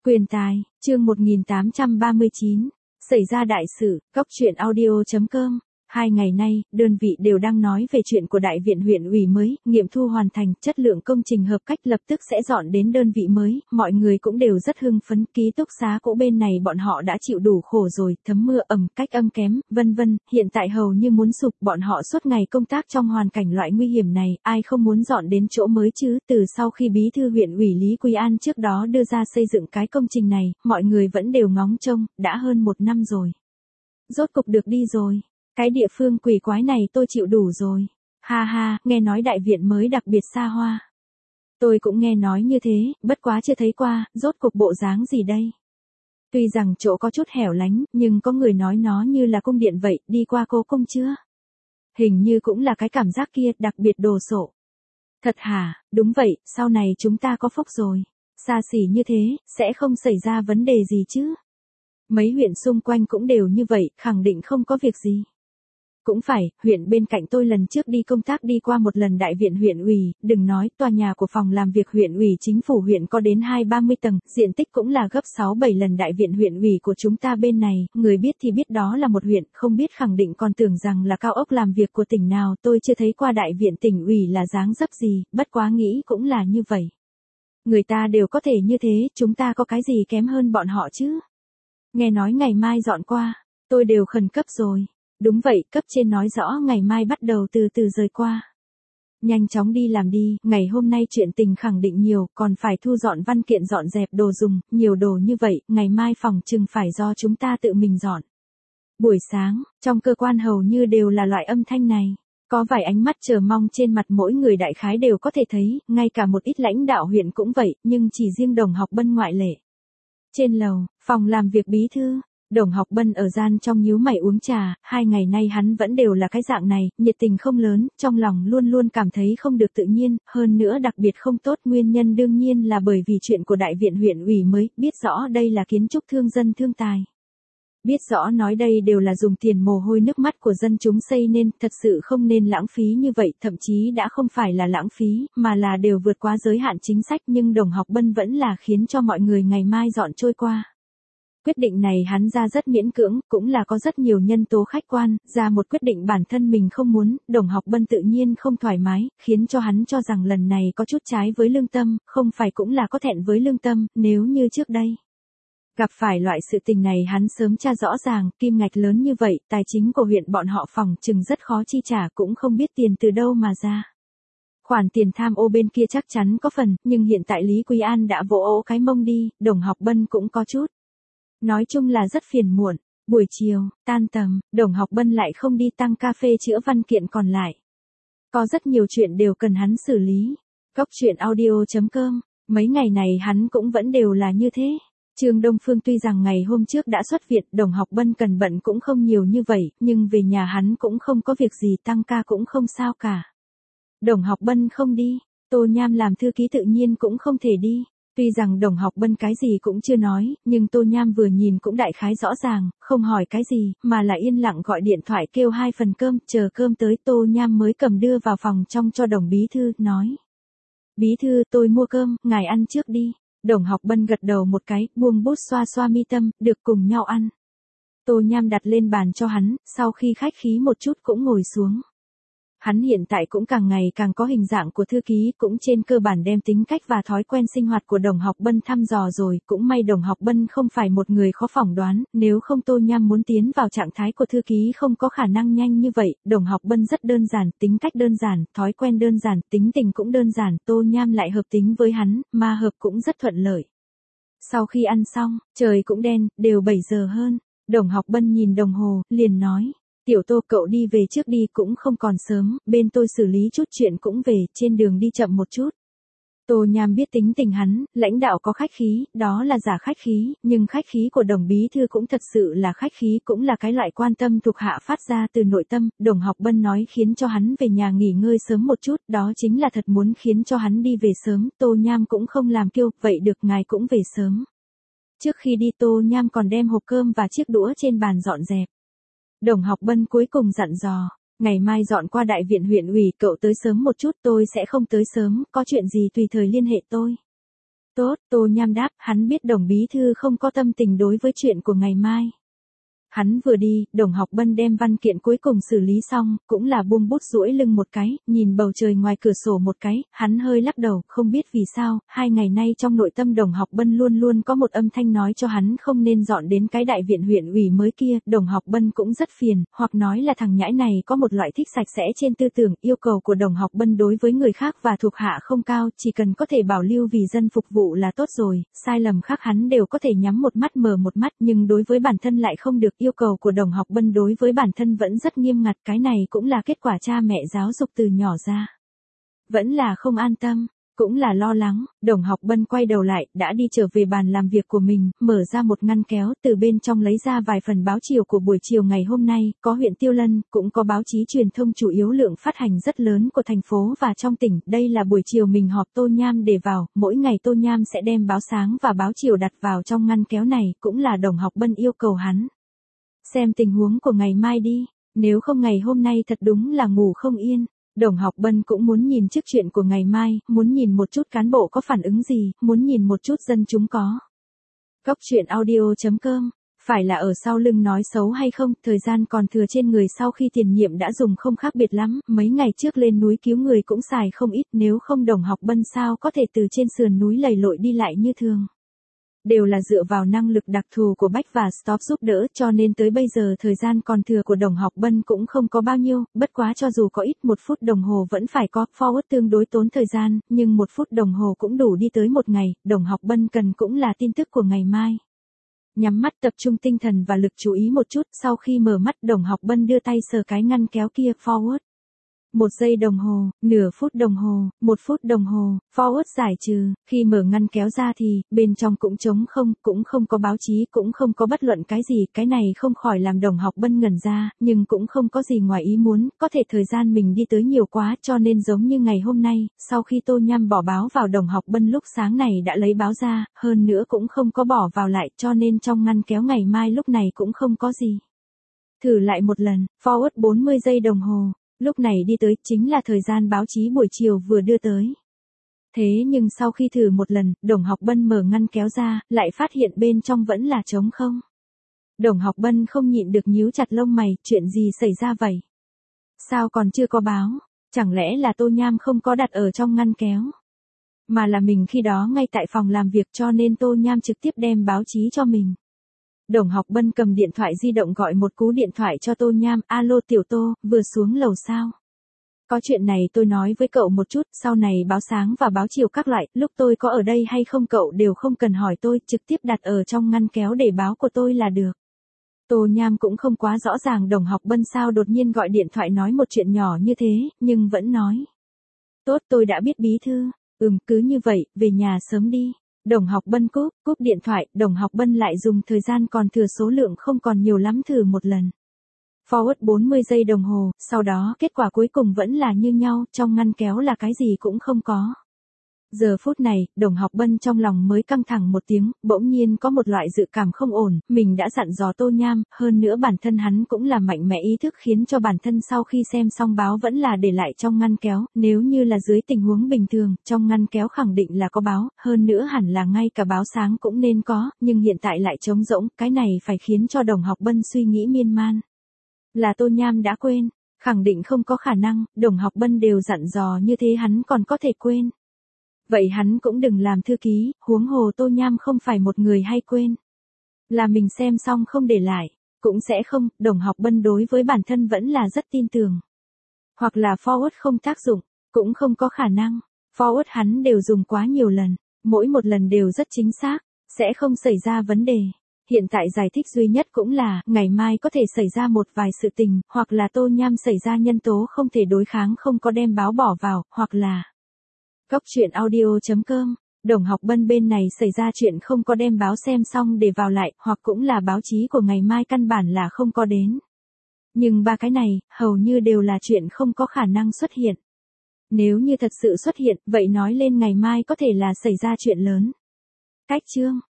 Quyền tài, chương 1839. Xảy ra đại sự, góc truyện audio.com. 2 ngày nay, đơn vị đều đang nói về chuyện của đại viện huyện ủy mới, nghiệm thu hoàn thành, chất lượng công trình hợp cách lập tức sẽ dọn đến đơn vị mới, mọi người cũng đều rất hưng phấn, ký túc xá cũ bên này bọn họ đã chịu đủ khổ rồi, thấm mưa ẩm, cách âm kém, vân vân, hiện tại hầu như muốn sụp, bọn họ suốt ngày công tác trong hoàn cảnh loại nguy hiểm này, ai không muốn dọn đến chỗ mới chứ, từ sau khi bí thư huyện ủy Lý Quý An trước đó đưa ra xây dựng cái công trình này, mọi người vẫn đều ngóng trông, đã hơn 1 năm rồi. Rốt cục được đi rồi. Cái địa phương quỷ quái này tôi chịu đủ rồi. Ha ha, nghe nói đại viện mới đặc biệt xa hoa. Tôi cũng nghe nói như thế, bất quá chưa thấy qua, rốt cục bộ dáng gì đây? Tuy rằng chỗ có chút hẻo lánh, nhưng có người nói nó như là cung điện vậy, đi qua cố cung chưa? Hình như cũng là cái cảm giác kia, đặc biệt đồ sộ. Thật hả, đúng vậy, sau này chúng ta có phúc rồi. Xa xỉ như thế, sẽ không xảy ra vấn đề gì chứ? Mấy huyện xung quanh cũng đều như vậy, khẳng định không có việc gì. Cũng phải, huyện bên cạnh tôi lần trước đi công tác đi qua một lần đại viện huyện ủy, đừng nói, tòa nhà của phòng làm việc huyện ủy chính phủ huyện có đến 20-30 tầng, diện tích cũng là gấp 6-7 lần đại viện huyện ủy của chúng ta bên này, người biết thì biết đó là một huyện, không biết khẳng định còn tưởng rằng là cao ốc làm việc của tỉnh nào, tôi chưa thấy qua đại viện tỉnh ủy là dáng dấp gì, bất quá nghĩ cũng là như vậy. Người ta đều có thể như thế, chúng ta có cái gì kém hơn bọn họ chứ? Nghe nói ngày mai dọn qua, tôi đều khẩn cấp rồi. Đúng vậy, cấp trên nói rõ ngày mai bắt đầu từ từ rời qua. Nhanh chóng đi làm đi, ngày hôm nay chuyện tình khẳng định nhiều, còn phải thu dọn văn kiện dọn dẹp đồ dùng, nhiều đồ như vậy, ngày mai phòng chừng phải do chúng ta tự mình dọn. Buổi sáng, trong cơ quan hầu như đều là loại âm thanh này. Có vài ánh mắt chờ mong trên mặt mỗi người đại khái đều có thể thấy, ngay cả một ít lãnh đạo huyện cũng vậy, nhưng chỉ riêng Đồng Học Bân ngoại lệ. Trên lầu, phòng làm việc bí thư. Đồng Học Bân ở gian trong nhíu mày uống trà, 2 ngày nay hắn vẫn đều là cái dạng này, nhiệt tình không lớn, trong lòng luôn luôn cảm thấy không được tự nhiên, hơn nữa đặc biệt không tốt, nguyên nhân đương nhiên là bởi vì chuyện của đại viện huyện ủy mới, biết rõ đây là kiến trúc thương dân thương tài. Biết rõ nói đây đều là dùng tiền mồ hôi nước mắt của dân chúng xây nên, thật sự không nên lãng phí như vậy, thậm chí đã không phải là lãng phí, mà là đều vượt quá giới hạn chính sách, nhưng Đồng Học Bân vẫn là khiến cho mọi người ngày mai dọn trôi qua. Quyết định này hắn ra rất miễn cưỡng, cũng là có rất nhiều nhân tố khách quan, ra một quyết định bản thân mình không muốn, Đồng Học Bân tự nhiên không thoải mái, khiến cho hắn cho rằng lần này có chút trái với lương tâm, không phải cũng là có thẹn với lương tâm, nếu như trước đây. Gặp phải loại sự tình này hắn sớm tra rõ ràng, kim ngạch lớn như vậy, tài chính của huyện bọn họ phòng chừng rất khó chi trả, cũng không biết tiền từ đâu mà ra. Khoản tiền tham ô bên kia chắc chắn có phần, nhưng hiện tại Lý Quý An đã vỗ ỗ cái mông đi, Đồng Học Bân cũng có chút. Nói chung là rất phiền muộn, buổi chiều, tan tầm, Đồng Học Bân lại không đi tăng ca phê chữa văn kiện còn lại. Có rất nhiều chuyện đều cần hắn xử lý. Góc truyện audio.com, mấy ngày này hắn cũng vẫn đều là như thế. Trương Đông Phương tuy rằng ngày hôm trước đã xuất viện, Đồng Học Bân cần bận cũng không nhiều như vậy, nhưng về nhà hắn cũng không có việc gì, tăng ca cũng không sao cả. Đồng Học Bân không đi, Tô Nham làm thư ký tự nhiên cũng không thể đi. Tuy rằng Đồng Học Bân cái gì cũng chưa nói, nhưng Tô Nham vừa nhìn cũng đại khái rõ ràng, không hỏi cái gì, mà là yên lặng gọi điện thoại kêu 2 phần cơm, chờ cơm tới Tô Nham mới cầm đưa vào phòng trong cho Đồng Bí Thư, nói. Bí Thư, tôi mua cơm, ngài ăn trước đi. Đồng Học Bân gật đầu một cái, buông bút xoa xoa mi tâm, được cùng nhau ăn. Tô Nham đặt lên bàn cho hắn, sau khi khách khí một chút cũng ngồi xuống. Hắn hiện tại cũng càng ngày càng có hình dạng của thư ký, cũng trên cơ bản đem tính cách và thói quen sinh hoạt của Đồng Học Bân thăm dò rồi, cũng may Đồng Học Bân không phải một người khó phỏng đoán, nếu không Tô Nham muốn tiến vào trạng thái của thư ký không có khả năng nhanh như vậy, Đồng Học Bân rất đơn giản, tính cách đơn giản, thói quen đơn giản, tính tình cũng đơn giản, Tô Nham lại hợp tính với hắn, mà hợp cũng rất thuận lợi. Sau khi ăn xong, trời cũng đen, đều 7 giờ hơn, Đồng Học Bân nhìn đồng hồ, liền nói. Tiểu Tô, cậu đi về trước đi, cũng không còn sớm, bên tôi xử lý chút chuyện cũng về, trên đường đi chậm một chút. Tô Nham biết tính tình hắn, lãnh đạo có khách khí, đó là giả khách khí, nhưng khách khí của Đồng Bí Thư cũng thật sự là khách khí, cũng là cái loại quan tâm thuộc hạ phát ra từ nội tâm, Đồng Học Bân nói khiến cho hắn về nhà nghỉ ngơi sớm một chút, đó chính là thật muốn khiến cho hắn đi về sớm, Tô Nham cũng không làm kiêu, vậy được ngài cũng về sớm. Trước khi đi Tô Nham còn đem hộp cơm và chiếc đũa trên bàn dọn dẹp. Đồng Học Bân cuối cùng dặn dò, ngày mai dọn qua đại viện huyện ủy, cậu tới sớm một chút, tôi sẽ không tới sớm, có chuyện gì tùy thời liên hệ tôi. Tốt, Tô Nham đáp, hắn biết Đồng bí thư không có tâm tình đối với chuyện của ngày mai. Hắn vừa đi, Đồng Học Bân đem văn kiện cuối cùng xử lý xong, cũng là buông bút duỗi lưng một cái, nhìn bầu trời ngoài cửa sổ một cái, hắn hơi lắc đầu, không biết vì sao, 2 ngày nay trong nội tâm Đồng Học Bân luôn luôn có một âm thanh nói cho hắn không nên dọn đến cái đại viện huyện ủy mới kia, Đồng Học Bân cũng rất phiền, hoặc nói là thằng nhãi này có một loại thích sạch sẽ trên tư tưởng, yêu cầu của Đồng Học Bân đối với người khác và thuộc hạ không cao, chỉ cần có thể bảo lưu vì dân phục vụ là tốt rồi, sai lầm khác hắn đều có thể nhắm một mắt mở một mắt, nhưng đối với bản thân lại không được. Yêu cầu của Đồng Học Bân đối với bản thân vẫn rất nghiêm ngặt, cái này cũng là kết quả cha mẹ giáo dục từ nhỏ ra. Vẫn là không an tâm, cũng là lo lắng, Đồng Học Bân quay đầu lại, đã đi trở về bàn làm việc của mình, mở ra một ngăn kéo, từ bên trong lấy ra vài phần báo chiều của buổi chiều ngày hôm nay, có huyện Tiêu Lân, cũng có báo chí truyền thông chủ yếu lượng phát hành rất lớn của thành phố và trong tỉnh, đây là buổi chiều mình họp Tô Nham để vào, mỗi ngày Tô Nham sẽ đem báo sáng và báo chiều đặt vào trong ngăn kéo này, cũng là Đồng Học Bân yêu cầu hắn. Xem tình huống của ngày mai đi, nếu không ngày hôm nay thật đúng là ngủ không yên. Đồng Học Bân cũng muốn nhìn trước chuyện của ngày mai, muốn nhìn một chút cán bộ có phản ứng gì, muốn nhìn một chút dân chúng có. Góc chuyện audio.com, phải là ở sau lưng nói xấu hay không, thời gian còn thừa trên người sau khi tiền nhiệm đã dùng không khác biệt lắm, mấy ngày trước lên núi cứu người cũng xài không ít, nếu không Đồng Học Bân sao có thể từ trên sườn núi lầy lội đi lại như thường. Đều là dựa vào năng lực đặc thù của Bách và Stop giúp đỡ, cho nên tới bây giờ thời gian còn thừa của Đồng Học Bân cũng không có bao nhiêu, bất quá cho dù có ít 1 phút đồng hồ vẫn phải có, forward tương đối tốn thời gian, nhưng 1 phút đồng hồ cũng đủ đi tới một ngày, Đồng Học Bân cần cũng là tin tức của ngày mai. Nhắm mắt tập trung tinh thần và lực chú ý một chút, sau khi mở mắt Đồng Học Bân đưa tay sờ cái ngăn kéo kia, forward. 1 giây đồng hồ, nửa phút đồng hồ, 1 phút đồng hồ, forward giải trừ, khi mở ngăn kéo ra thì, bên trong cũng trống không, cũng không có báo chí, cũng không có bất luận cái gì, cái này không khỏi làm Đồng Học Bân ngẩn ra, nhưng cũng không có gì ngoài ý muốn, có thể thời gian mình đi tới nhiều quá cho nên giống như ngày hôm nay, sau khi Tô Nham bỏ báo vào Đồng Học Bân lúc sáng này đã lấy báo ra, hơn nữa cũng không có bỏ vào lại cho nên trong ngăn kéo ngày mai lúc này cũng không có gì. Thử lại một lần, forward 40 giây đồng hồ. Lúc này đi tới chính là thời gian báo chí buổi chiều vừa đưa tới. Thế nhưng sau khi thử một lần, Đồng Học Bân mở ngăn kéo ra, lại phát hiện bên trong vẫn là trống không. Đồng Học Bân không nhịn được nhíu chặt lông mày, chuyện gì xảy ra vậy? Sao còn chưa có báo? Chẳng lẽ là Tô Nham không có đặt ở trong ngăn kéo? Mà là mình khi đó ngay tại phòng làm việc cho nên Tô Nham trực tiếp đem báo chí cho mình. Đồng Học Bân cầm điện thoại di động gọi một cú điện thoại cho Tô Nham, alo Tiểu Tô, vừa xuống lầu sao? Có chuyện này tôi nói với cậu một chút, sau này báo sáng và báo chiều các loại, lúc tôi có ở đây hay không cậu đều không cần hỏi tôi, trực tiếp đặt ở trong ngăn kéo để báo của tôi là được. Tô Nham cũng không quá rõ ràng Đồng Học Bân sao đột nhiên gọi điện thoại nói một chuyện nhỏ như thế, nhưng vẫn nói. Tốt tôi đã biết bí thư, cứ như vậy, về nhà sớm đi. Đồng Học Bân cúp điện thoại, Đồng Học Bân lại dùng thời gian còn thừa số lượng không còn nhiều lắm thử một lần. Forward 40 giây đồng hồ, sau đó kết quả cuối cùng vẫn là như nhau, trong ngăn kéo là cái gì cũng không có. Giờ phút này, Đồng Học Bân trong lòng mới căng thẳng một tiếng, bỗng nhiên có một loại dự cảm không ổn, mình đã dặn dò Tô Nham, hơn nữa bản thân hắn cũng là mạnh mẽ ý thức khiến cho bản thân sau khi xem xong báo vẫn là để lại trong ngăn kéo, nếu như là dưới tình huống bình thường, trong ngăn kéo khẳng định là có báo, hơn nữa hẳn là ngay cả báo sáng cũng nên có, nhưng hiện tại lại trống rỗng, cái này phải khiến cho Đồng Học Bân suy nghĩ miên man. Là Tô Nham đã quên, khẳng định không có khả năng, Đồng Học Bân đều dặn dò như thế hắn còn có thể quên. Vậy hắn cũng đừng làm thư ký, huống hồ Tô Nham không phải một người hay quên. Là mình xem xong không để lại, cũng sẽ không, Đồng Học Bân đối với bản thân vẫn là rất tin tưởng. Hoặc là forward không tác dụng, cũng không có khả năng, forward hắn đều dùng quá nhiều lần, mỗi một lần đều rất chính xác, sẽ không xảy ra vấn đề. Hiện tại giải thích duy nhất cũng là, ngày mai có thể xảy ra một vài sự tình, hoặc là Tô Nham xảy ra nhân tố không thể đối kháng không có đem báo bỏ vào, hoặc là Góc chuyện audio.com, Đồng Học Bân bên này xảy ra chuyện không có đem báo xem xong để vào lại, hoặc cũng là báo chí của ngày mai căn bản là không có đến. Nhưng ba cái này, hầu như đều là chuyện không có khả năng xuất hiện. Nếu như thật sự xuất hiện, vậy nói lên ngày mai có thể là xảy ra chuyện lớn. Cách chương